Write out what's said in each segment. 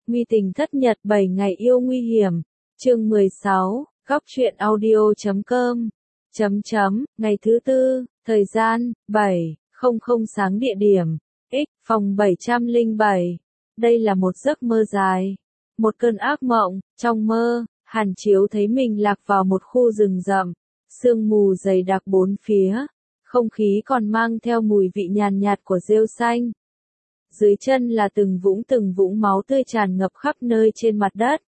Nguy tình thất nhật 7 ngày yêu nguy hiểm. Chương 16, góc truyện audio.com. Ngày thứ tư, thời gian, 7:00 sáng địa điểm, phòng 707. Đây là một giấc mơ dài. Một cơn ác mộng, trong mơ, Hàn Chiếu thấy mình lạc vào một khu rừng rậm. Sương mù dày đặc bốn phía. Không khí còn mang theo mùi vị nhàn nhạt của rêu xanh. Dưới chân là từng vũng máu tươi tràn ngập khắp nơi trên mặt đất.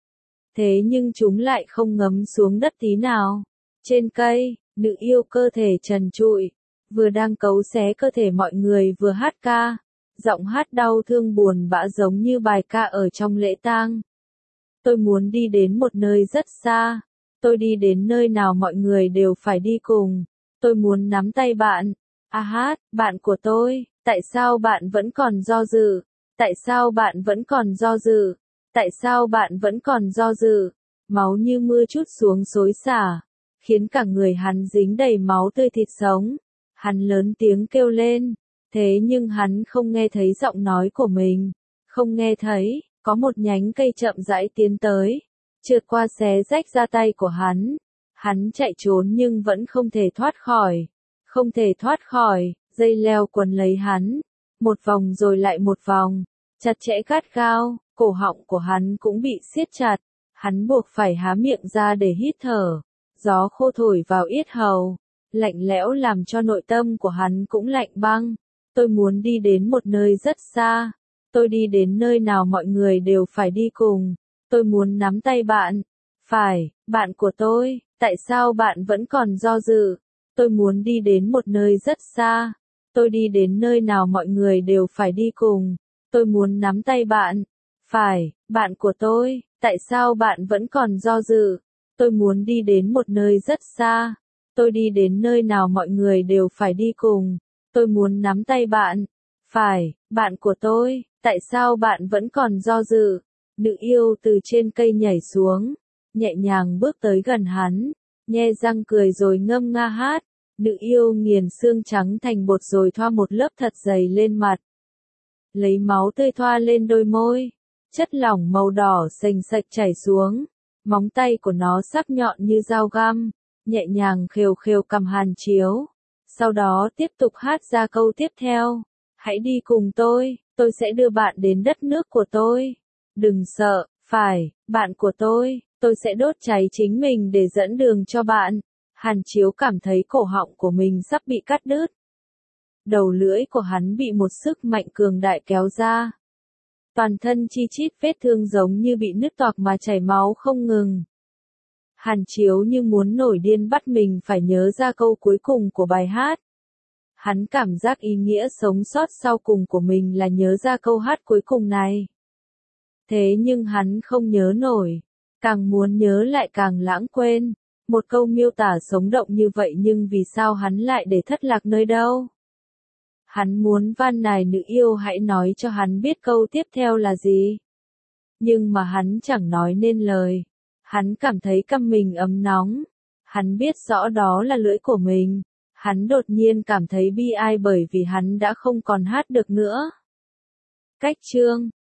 Thế nhưng chúng lại không ngấm xuống đất tí nào. Trên cây, nữ yêu cơ thể trần trụi, vừa đang cấu xé cơ thể mọi người vừa hát ca. Giọng hát đau thương buồn bã giống như bài ca ở trong lễ tang. Tôi muốn đi đến một nơi rất xa. Tôi đi đến nơi nào mọi người đều phải đi cùng. Tôi muốn nắm tay bạn. Hát, bạn của tôi, tại sao bạn vẫn còn do dự? Tại sao bạn vẫn còn do dự? Tại sao bạn vẫn còn do dự? Máu như mưa trút xuống xối xả, khiến cả người hắn dính đầy máu tươi thịt sống. Hắn lớn tiếng kêu lên, thế nhưng hắn không nghe thấy giọng nói của mình. Không nghe thấy, có một nhánh cây chậm rãi tiến tới, trượt qua xé rách da tay của hắn. Hắn chạy trốn nhưng vẫn không thể thoát khỏi. Không thể thoát khỏi, dây leo quấn lấy hắn. Một vòng rồi lại một vòng, chặt chẽ gắt gao, cổ họng của hắn cũng bị siết chặt. Hắn buộc phải há miệng ra để hít thở. Gió khô thổi vào yết hầu, lạnh lẽo làm cho nội tâm của hắn cũng lạnh băng. Tôi muốn đi đến một nơi rất xa. Tôi đi đến nơi nào mọi người đều phải đi cùng. Tôi muốn nắm tay bạn. Phải, bạn của tôi, tại sao bạn vẫn còn do dự? Tôi muốn đi đến một nơi rất xa. Tôi đi đến nơi nào mọi người đều phải đi cùng. Tôi muốn nắm tay bạn. Phải, bạn của tôi, tại sao bạn vẫn còn do dự? Tôi muốn đi đến một nơi rất xa. Tôi đi đến nơi nào mọi người đều phải đi cùng. Tôi muốn nắm tay bạn. Phải, bạn của tôi, tại sao bạn vẫn còn do dự? Nữ yêu từ trên cây nhảy xuống, nhẹ nhàng bước tới gần hắn, nhe răng cười rồi ngâm nga hát. Nữ yêu nghiền xương trắng thành bột rồi thoa một lớp thật dày lên mặt. Lấy máu tươi thoa lên đôi môi, chất lỏng màu đỏ sền sạch chảy xuống. Móng tay của nó sắc nhọn như dao găm, nhẹ nhàng khều khều cầm Hàn Chiếu. Sau đó tiếp tục hát ra câu tiếp theo. Hãy đi cùng tôi sẽ đưa bạn đến đất nước của tôi. Đừng sợ, phải, bạn của tôi sẽ đốt cháy chính mình để dẫn đường cho bạn. Hàn Chiếu cảm thấy cổ họng của mình sắp bị cắt đứt. Đầu lưỡi của hắn bị một sức mạnh cường đại kéo ra. Toàn thân chi chít vết thương giống như bị nứt toạc mà chảy máu không ngừng. Hàn Chiếu như muốn nổi điên bắt mình phải nhớ ra câu cuối cùng của bài hát. Hắn cảm giác ý nghĩa sống sót sau cùng của mình là nhớ ra câu hát cuối cùng này. Thế nhưng hắn không nhớ nổi. Càng muốn nhớ lại càng lãng quên. Một câu miêu tả sống động như vậy nhưng vì sao hắn lại để thất lạc nơi đâu? Hắn muốn van nài nữ yêu hãy nói cho hắn biết câu tiếp theo là gì. Nhưng mà hắn chẳng nói nên lời. Hắn cảm thấy cằm mình ấm nóng. Hắn biết rõ đó là lưỡi của mình. Hắn đột nhiên cảm thấy bi ai bởi vì hắn đã không còn hát được nữa. Cách chương